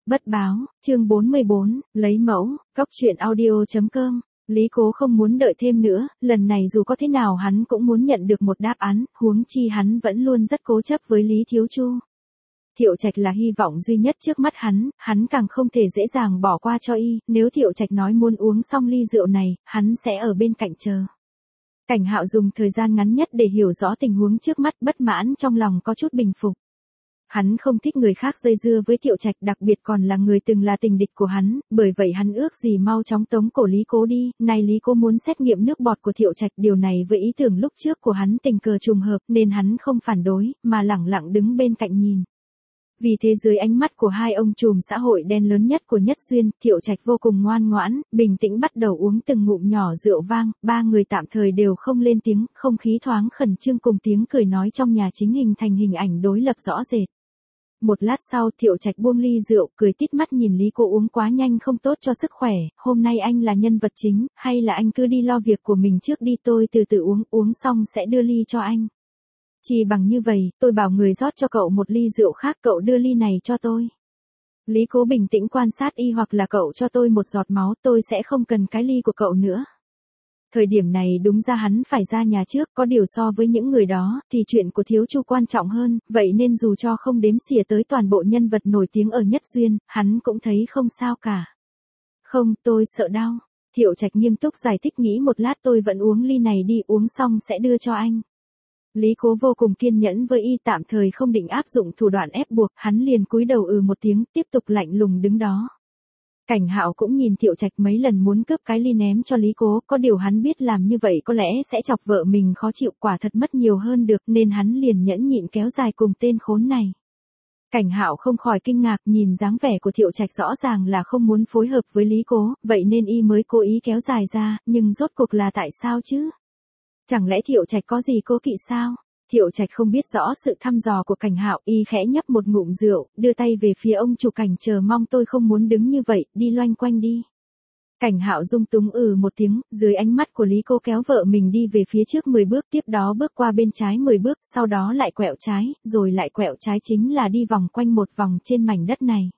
Bất báo, chương 44, lấy mẫu, cóc truyện audio.com. Lý Cố không muốn đợi thêm nữa, lần này dù có thế nào hắn cũng muốn nhận được một đáp án, huống chi hắn vẫn luôn rất cố chấp với Lý Thiếu Chu. Thiệu Trạch là hy vọng duy nhất trước mắt hắn càng không thể dễ dàng bỏ qua cho y, nếu Thiệu Trạch nói muốn uống xong ly rượu này, hắn sẽ ở bên cạnh chờ. Cảnh Hạo dùng thời gian ngắn nhất để hiểu rõ tình huống trước mắt, bất mãn trong lòng có chút bình phục. Hắn không thích người khác dây dưa với Thiệu Trạch, đặc biệt còn là người từng là tình địch của hắn, bởi vậy hắn ước gì mau chóng tống cổ Lý Cố đi. Này Lý Cố muốn xét nghiệm nước bọt của Thiệu Trạch, điều này với ý tưởng lúc trước của hắn tình cờ trùng hợp nên hắn không phản đối, mà lẳng lặng đứng bên cạnh nhìn. Vì thế dưới ánh mắt của hai ông trùm xã hội đen lớn nhất của Nhất Xuyên, Thiệu Trạch vô cùng ngoan ngoãn, bình tĩnh bắt đầu uống từng ngụm nhỏ rượu vang, ba người tạm thời đều không lên tiếng, không khí thoáng khẩn trương cùng tiếng cười nói trong nhà chính hình thành hình ảnh đối lập rõ rệt. Một lát sau Thiệu Trạch buông ly rượu, cười tít mắt nhìn Lý Cố uống quá nhanh không tốt cho sức khỏe, hôm nay anh là nhân vật chính, hay là anh cứ đi lo việc của mình trước đi, tôi từ từ uống xong sẽ đưa ly cho anh. Chỉ bằng như vậy, tôi bảo người rót cho cậu một ly rượu khác, cậu đưa ly này cho tôi. Lý Cố bình tĩnh quan sát y, hoặc là cậu cho tôi một giọt máu, tôi sẽ không cần cái ly của cậu nữa. Thời điểm này đúng ra hắn phải ra nhà trước, có điều so với những người đó, thì chuyện của Thiếu Chu quan trọng hơn, vậy nên dù cho không đếm xỉa tới toàn bộ nhân vật nổi tiếng ở Nhất Xuyên, hắn cũng thấy không sao cả. Không, tôi sợ đau. Thiệu Trạch nghiêm túc giải thích, nghĩ một lát, tôi vẫn uống ly này đi, uống xong sẽ đưa cho anh. Lý Cố vô cùng kiên nhẫn với y, tạm thời không định áp dụng thủ đoạn ép buộc, hắn liền cúi đầu một tiếng, tiếp tục lạnh lùng đứng đó. Cảnh Hạo cũng nhìn Thiệu Trạch mấy lần muốn cướp cái ly ném cho Lý Cố, có điều hắn biết làm như vậy có lẽ sẽ chọc vợ mình khó chịu, quả thật mất nhiều hơn được, nên hắn liền nhẫn nhịn kéo dài cùng tên khốn này. Cảnh Hạo không khỏi kinh ngạc, nhìn dáng vẻ của Thiệu Trạch rõ ràng là không muốn phối hợp với Lý Cố, vậy nên y mới cố ý kéo dài ra, nhưng rốt cuộc là tại sao chứ? Chẳng lẽ Thiệu Trạch có gì cố kỵ sao? Thiệu Trạch không biết rõ sự thăm dò của Cảnh Hạo, y khẽ nhấp một ngụm rượu, đưa tay về phía ông chủ Cảnh, chờ mong, tôi không muốn đứng như vậy, đi loanh quanh đi. Cảnh Hạo dung túng một tiếng, dưới ánh mắt của Lý Cố kéo vợ mình đi về phía trước 10 bước, tiếp đó bước qua bên trái 10 bước, sau đó lại quẹo trái, rồi lại quẹo trái, chính là đi vòng quanh một vòng trên mảnh đất này.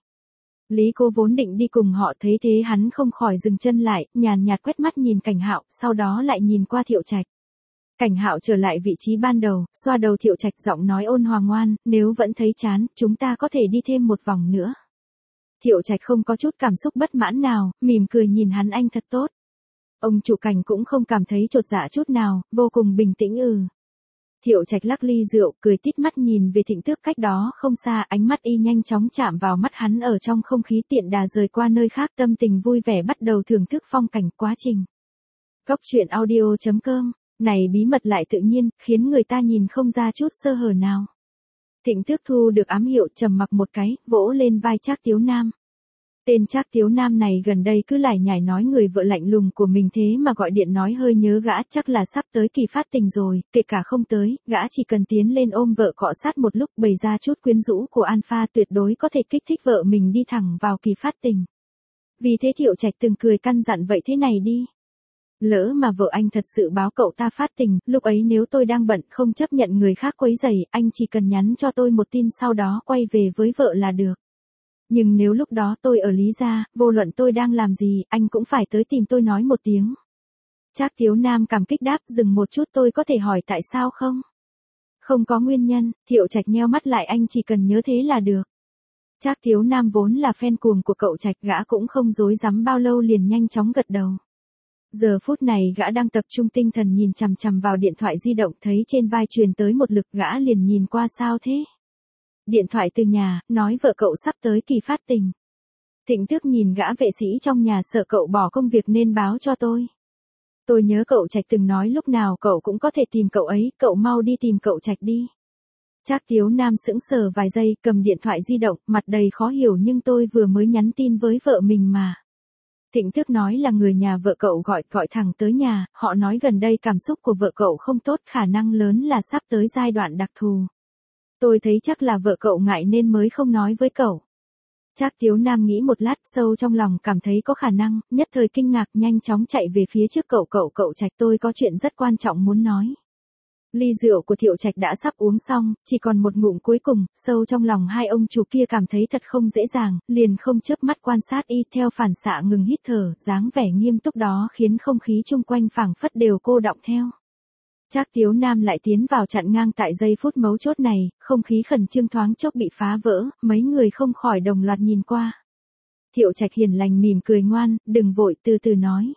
Lý Cố vốn định đi cùng họ, thấy thế hắn không khỏi dừng chân lại, nhàn nhạt quét mắt nhìn Cảnh Hạo, sau đó lại nhìn qua Thiệu Trạch. Cảnh Hạo trở lại vị trí ban đầu, xoa đầu Thiệu Trạch, giọng nói ôn hòa ngoan, nếu vẫn thấy chán, chúng ta có thể đi thêm một vòng nữa. Thiệu Trạch không có chút cảm xúc bất mãn nào, mỉm cười nhìn hắn, anh thật tốt. Ông chủ Cảnh cũng không cảm thấy chột dạ chút nào, vô cùng bình tĩnh. Thiệu Trạch lắc ly rượu, cười tít mắt nhìn về Thịnh Tước cách đó không xa, ánh mắt y nhanh chóng chạm vào mắt hắn, ở trong không khí tiện đà rời qua nơi khác, tâm tình vui vẻ bắt đầu thưởng thức phong cảnh quá trình. Cóc truyện audio.com. Này bí mật lại tự nhiên, khiến người ta nhìn không ra chút sơ hở nào. Thịnh Tước thu được ám hiệu, trầm mặc một cái, vỗ lên vai Trác Tiếu Nam. Tên Trác Tiếu Nam này gần đây cứ lải nhải nói người vợ lạnh lùng của mình, thế mà gọi điện nói hơi nhớ gã, chắc là sắp tới kỳ phát tình rồi, kể cả không tới, gã chỉ cần tiến lên ôm vợ cọ sát một lúc, bày ra chút quyến rũ của alpha, tuyệt đối có thể kích thích vợ mình đi thẳng vào kỳ phát tình. Vì thế Thiệu Trạch từng cười căn dặn, vậy thế này đi. Lỡ mà vợ anh thật sự báo cậu ta phát tình, lúc ấy nếu tôi đang bận không chấp nhận người khác quấy rầy, anh chỉ cần nhắn cho tôi một tin, sau đó quay về với vợ là được. Nhưng nếu lúc đó tôi ở Lý gia, vô luận tôi đang làm gì, anh cũng phải tới tìm tôi nói một tiếng. Trác Tiếu Nam cảm kích đáp, dừng một chút, tôi có thể hỏi tại sao không? Không có nguyên nhân. Thiệu Trạch nheo mắt lại, anh chỉ cần nhớ thế là được. Trác Tiếu Nam vốn là fan cuồng của cậu Trạch, gã cũng không dối dám bao lâu liền nhanh chóng gật đầu. Giờ phút này gã đang tập trung tinh thần nhìn chằm chằm vào điện thoại di động, thấy trên vai truyền tới một lực, gã liền nhìn qua, sao thế? Điện thoại từ nhà, nói vợ cậu sắp tới kỳ phát tình. Thịnh Tước nhìn gã vệ sĩ trong nhà, sợ cậu bỏ công việc nên báo cho tôi. Tôi nhớ cậu Trạch từng nói lúc nào cậu cũng có thể tìm cậu ấy, cậu mau đi tìm cậu Trạch đi. Trác Tiếu Nam sững sờ vài giây, cầm điện thoại di động, mặt đầy khó hiểu, nhưng tôi vừa mới nhắn tin với vợ mình mà. Thịnh Tước nói là người nhà vợ cậu gọi thẳng tới nhà, họ nói gần đây cảm xúc của vợ cậu không tốt, khả năng lớn là sắp tới giai đoạn đặc thù. Tôi thấy chắc là vợ cậu ngại nên mới không nói với cậu. Trác Tiếu Nam nghĩ một lát, sâu trong lòng cảm thấy có khả năng, nhất thời kinh ngạc, nhanh chóng chạy về phía trước, cậu Trạch, tôi có chuyện rất quan trọng muốn nói. Ly rượu của Thiệu Trạch đã sắp uống xong, chỉ còn một ngụm cuối cùng, sâu trong lòng hai ông chủ kia cảm thấy thật không dễ dàng, liền không chớp mắt quan sát y, theo phản xạ ngừng hít thở, dáng vẻ nghiêm túc đó khiến không khí chung quanh phảng phất đều cô đọng theo. Trác Tiếu Nam lại tiến vào chặn ngang tại giây phút mấu chốt này, không khí khẩn trương thoáng chốc bị phá vỡ, mấy người không khỏi đồng loạt nhìn qua. Thiệu Trạch hiền lành mỉm cười ngoan, đừng vội, từ từ nói.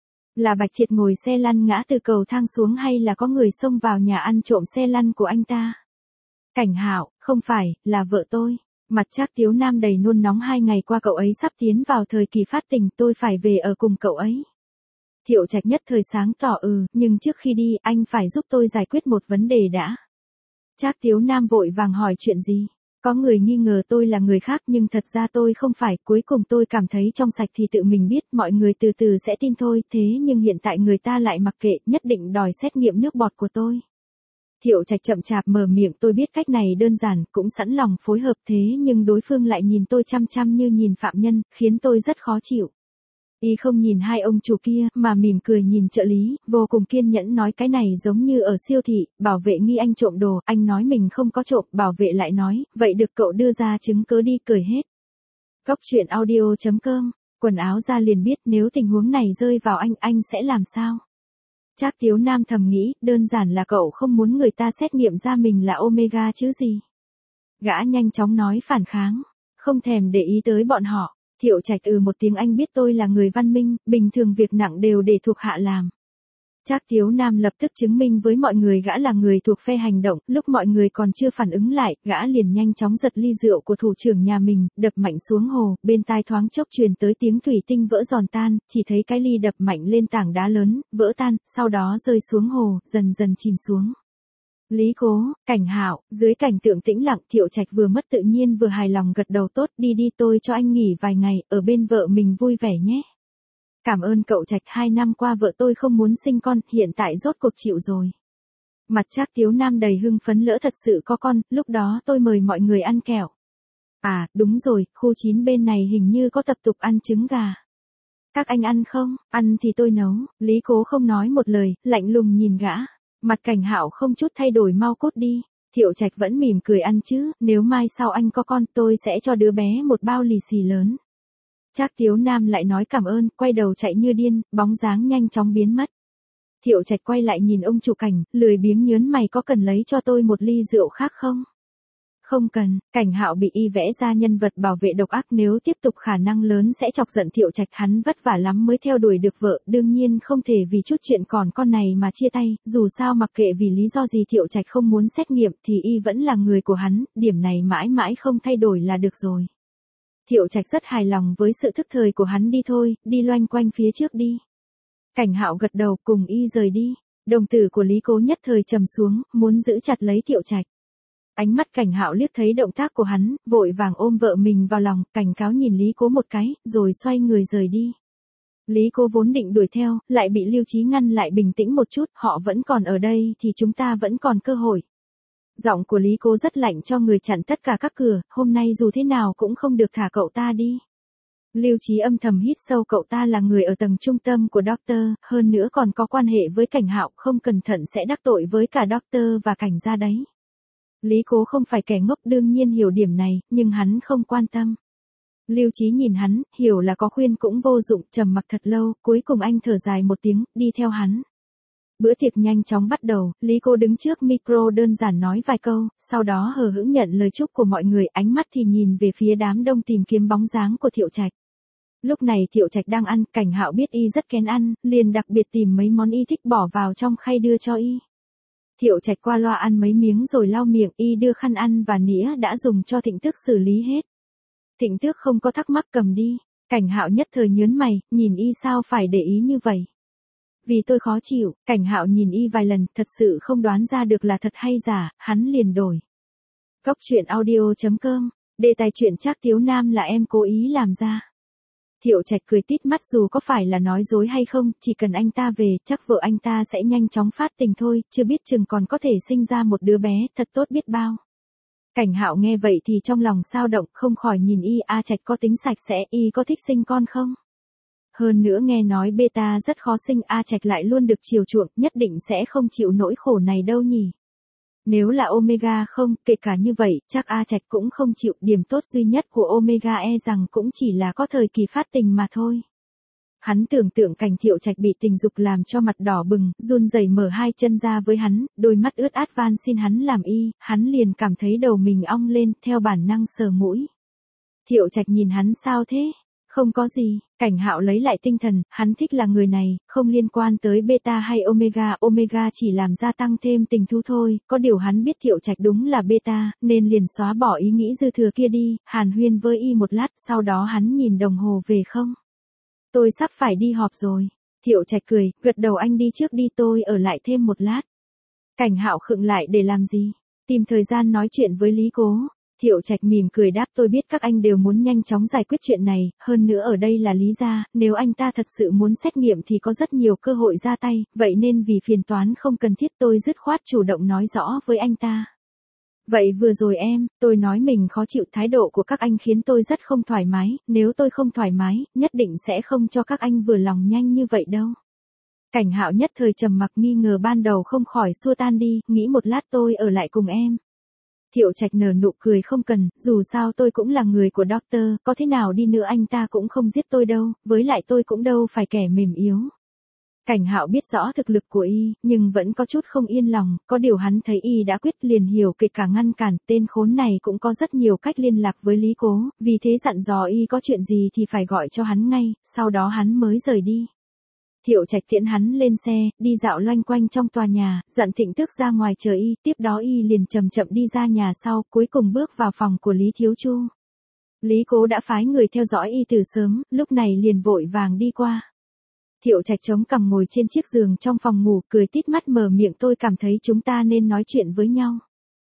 Là Bạch Triệt ngồi xe lăn ngã từ cầu thang xuống hay là có người xông vào nhà ăn trộm xe lăn của anh ta? Cảnh Hạo, không phải, là vợ tôi. Mặt Trác Tiếu Nam đầy nôn nóng, 2 ngày qua cậu ấy sắp tiến vào thời kỳ phát tình, tôi phải về ở cùng cậu ấy. Thiệu Trạch nhất thời sáng tỏ nhưng trước khi đi anh phải giúp tôi giải quyết một vấn đề đã. Trác Tiếu Nam vội vàng hỏi chuyện gì? Có người nghi ngờ tôi là người khác nhưng thật ra tôi không phải, cuối cùng tôi cảm thấy trong sạch thì tự mình biết, mọi người từ từ sẽ tin thôi, thế nhưng hiện tại người ta lại mặc kệ, nhất định đòi xét nghiệm nước bọt của tôi. Thiệu Trạch chậm chạp mở miệng, tôi biết cách này đơn giản, cũng sẵn lòng phối hợp, thế nhưng đối phương lại nhìn tôi chăm chăm như nhìn phạm nhân, khiến tôi rất khó chịu. Y không nhìn hai ông chủ kia, mà mỉm cười nhìn trợ lý, vô cùng kiên nhẫn nói cái này giống như ở siêu thị, bảo vệ nghi anh trộm đồ, anh nói mình không có trộm, bảo vệ lại nói, vậy được cậu đưa ra chứng cớ đi, cười hết. Cóc truyện audio.com, quần áo ra liền biết nếu tình huống này rơi vào anh sẽ làm sao? Trác Tiếu Nam thầm nghĩ, đơn giản là cậu không muốn người ta xét nghiệm ra mình là Omega chứ gì. Gã nhanh chóng nói phản kháng, không thèm để ý tới bọn họ. Thiệu Trạch một tiếng, anh biết tôi là người văn minh, bình thường việc nặng đều để thuộc hạ làm. Trác Tiếu Nam lập tức chứng minh với mọi người gã là người thuộc phe hành động, lúc mọi người còn chưa phản ứng lại, gã liền nhanh chóng giật ly rượu của thủ trưởng nhà mình, đập mạnh xuống hồ, bên tai thoáng chốc truyền tới tiếng thủy tinh vỡ giòn tan, chỉ thấy cái ly đập mạnh lên tảng đá lớn, vỡ tan, sau đó rơi xuống hồ, dần dần chìm xuống. Lý Cố, Cảnh Hạo, dưới cảnh tượng tĩnh lặng, Thiệu Trạch vừa mất tự nhiên vừa hài lòng gật đầu, tốt, đi đi, tôi cho anh nghỉ vài ngày, ở bên vợ mình vui vẻ nhé. Cảm ơn cậu Trạch, 2 năm qua vợ tôi không muốn sinh con, hiện tại rốt cuộc chịu rồi. Mặt Trác Tiếu Nam đầy hưng phấn, lỡ thật sự có con, lúc đó tôi mời mọi người ăn kẹo. À, đúng rồi, khu 9 bên này hình như có tập tục ăn trứng gà. Các anh ăn không? Ăn thì tôi nấu. Lý Cố không nói một lời, lạnh lùng nhìn gã. Mặt Cảnh Hạo không chút thay đổi, mau cút đi. Thiệu Trạch vẫn mỉm cười, ăn chứ, nếu mai sau anh có con, tôi sẽ cho đứa bé một bao lì xì lớn. Trác Tiếu Nam lại nói cảm ơn, quay đầu chạy như điên, bóng dáng nhanh chóng biến mất. Thiệu Trạch quay lại nhìn ông chủ Cảnh, lười biếng nhớn mày, có cần lấy cho tôi một ly rượu khác không? Không cần. Cảnh Hạo bị y vẽ ra nhân vật bảo vệ độc ác, nếu tiếp tục khả năng lớn sẽ chọc giận Thiệu Trạch, hắn vất vả lắm mới theo đuổi được vợ, đương nhiên không thể vì chút chuyện còn con này mà chia tay, dù sao mặc kệ vì lý do gì Thiệu Trạch không muốn xét nghiệm thì y vẫn là người của hắn, điểm này mãi mãi không thay đổi là được rồi. Thiệu Trạch rất hài lòng với sự thức thời của hắn, đi thôi, đi loanh quanh phía trước đi. Cảnh Hạo gật đầu, cùng y rời đi. Đồng tử của Lý Cố nhất thời trầm xuống, muốn giữ chặt lấy Thiệu Trạch. Ánh mắt Cảnh Hạo liếc thấy động tác của hắn, vội vàng ôm vợ mình vào lòng, cảnh cáo nhìn Lý Cố một cái, rồi xoay người rời đi. Lý Cố vốn định đuổi theo, lại bị Lưu Chí ngăn lại, bình tĩnh một chút, họ vẫn còn ở đây thì chúng ta vẫn còn cơ hội. Giọng của Lý Cố rất lạnh, cho người chặn tất cả các cửa, hôm nay dù thế nào cũng không được thả cậu ta đi. Lưu Chí âm thầm hít sâu, cậu ta là người ở tầng trung tâm của Doctor, hơn nữa còn có quan hệ với Cảnh Hạo, không cẩn thận sẽ đắc tội với cả Doctor và Cảnh gia đấy. Lý Cố không phải kẻ ngốc, đương nhiên hiểu điểm này, nhưng hắn không quan tâm. Lưu Chí nhìn hắn, hiểu là có khuyên cũng vô dụng, trầm mặc thật lâu, cuối cùng anh thở dài một tiếng, đi theo hắn. Bữa tiệc nhanh chóng bắt đầu, Lý Cố đứng trước micro đơn giản nói vài câu, sau đó hờ hững nhận lời chúc của mọi người, ánh mắt thì nhìn về phía đám đông tìm kiếm bóng dáng của Thiệu Trạch. Lúc này Thiệu Trạch đang ăn, Cảnh Hạo biết y rất kén ăn, liền đặc biệt tìm mấy món y thích bỏ vào trong khay đưa cho y. Thiệu Trạch qua loa ăn mấy miếng rồi lau miệng, y đưa khăn ăn và nĩa đã dùng cho Thịnh Tước xử lý hết. Thịnh Tước không có thắc mắc, cầm đi. Cảnh Hạo nhất thời nhớn mày, nhìn y sao phải để ý như vậy. Vì tôi khó chịu. Cảnh Hạo nhìn y vài lần, thật sự không đoán ra được là thật hay giả, hắn liền đổi. Cóc truyện audio.com, đề tài chuyện Trác Tiếu Nam là em cố ý làm ra. Thiệu Trạch cười tít mắt, dù có phải là nói dối hay không, chỉ cần anh ta về, chắc vợ anh ta sẽ nhanh chóng phát tình thôi, chưa biết chừng còn có thể sinh ra một đứa bé, thật tốt biết bao. Cảnh Hạo nghe vậy thì trong lòng xao động, không khỏi nhìn y, Trạch có tính sạch sẽ, y có thích sinh con không? Hơn nữa nghe nói beta rất khó sinh, A Trạch lại luôn được chiều chuộng, nhất định sẽ không chịu nỗi khổ này đâu nhỉ. Nếu là Omega không, kể cả như vậy, chắc A Trạch cũng không chịu. Điểm tốt duy nhất của Omega rằng cũng chỉ là có thời kỳ phát tình mà thôi. Hắn tưởng tượng cảnh Thiệu Trạch bị tình dục làm cho mặt đỏ bừng, run rẩy mở hai chân ra với hắn, đôi mắt ướt át van xin hắn làm y, hắn liền cảm thấy đầu mình ong lên, theo bản năng sờ mũi. Thiệu Trạch nhìn hắn sao thế? Không có gì, Cảnh Hạo lấy lại tinh thần, hắn thích là người này, không liên quan tới beta hay omega chỉ làm gia tăng thêm tình thú thôi, có điều hắn biết Thiệu Trạch đúng là beta, nên liền xóa bỏ ý nghĩ dư thừa kia đi, hàn huyên với y một lát, sau đó hắn nhìn đồng hồ về không. Tôi sắp phải đi họp rồi. Thiệu Trạch cười, gật đầu, anh đi trước đi, tôi ở lại thêm một lát. Cảnh Hạo khựng lại, để làm gì? Tìm thời gian nói chuyện với Lý Cố. Thiệu Trạch mỉm cười đáp, tôi biết các anh đều muốn nhanh chóng giải quyết chuyện này, hơn nữa ở đây là Lý gia, nếu anh ta thật sự muốn xét nghiệm thì có rất nhiều cơ hội ra tay, vậy nên vì phiền toán không cần thiết tôi dứt khoát chủ động nói rõ với anh ta. Vậy vừa rồi tôi nói mình khó chịu, thái độ của các anh khiến tôi rất không thoải mái, nếu tôi không thoải mái, nhất định sẽ không cho các anh vừa lòng nhanh như vậy đâu. Cảnh Hạo nhất thời trầm mặc, nghi ngờ ban đầu không khỏi xua tan đi, nghĩ một lát, tôi ở lại cùng em. Thiệu Trạch nở nụ cười, không cần, dù sao tôi cũng là người của Doctor, có thế nào đi nữa anh ta cũng không giết tôi đâu, với lại tôi cũng đâu phải kẻ mềm yếu. Cảnh Hạo biết rõ thực lực của y, nhưng vẫn có chút không yên lòng, có điều hắn thấy y đã quyết liền hiểu, kể cả ngăn cản, tên khốn này cũng có rất nhiều cách liên lạc với Lý Cố, vì thế dặn dò y có chuyện gì thì phải gọi cho hắn ngay, sau đó hắn mới rời đi. Thiệu Trạch tiễn hắn lên xe, đi dạo loanh quanh trong tòa nhà, dặn Thịnh Tước ra ngoài chờ y, tiếp đó y liền chậm chậm đi ra nhà sau, cuối cùng bước vào phòng của Lý Thiếu Chu. Lý Cố đã phái người theo dõi y từ sớm, lúc này liền vội vàng đi qua. Thiệu Trạch chống cằm ngồi trên chiếc giường trong phòng ngủ, cười tít mắt mở miệng, tôi cảm thấy chúng ta nên nói chuyện với nhau.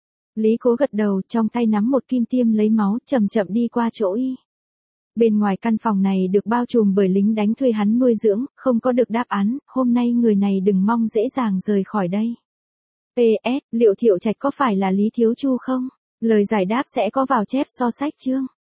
Lý Cố gật đầu, trong tay nắm một kim tiêm lấy máu, chậm chậm đi qua chỗ y. Bên ngoài căn phòng này được bao trùm bởi lính đánh thuê hắn nuôi dưỡng, không có được đáp án, hôm nay người này đừng mong dễ dàng rời khỏi đây. PS, liệu Thiệu Trạch có phải là Lý Thiếu Chu không? Lời giải đáp sẽ có vào chép so sách chương.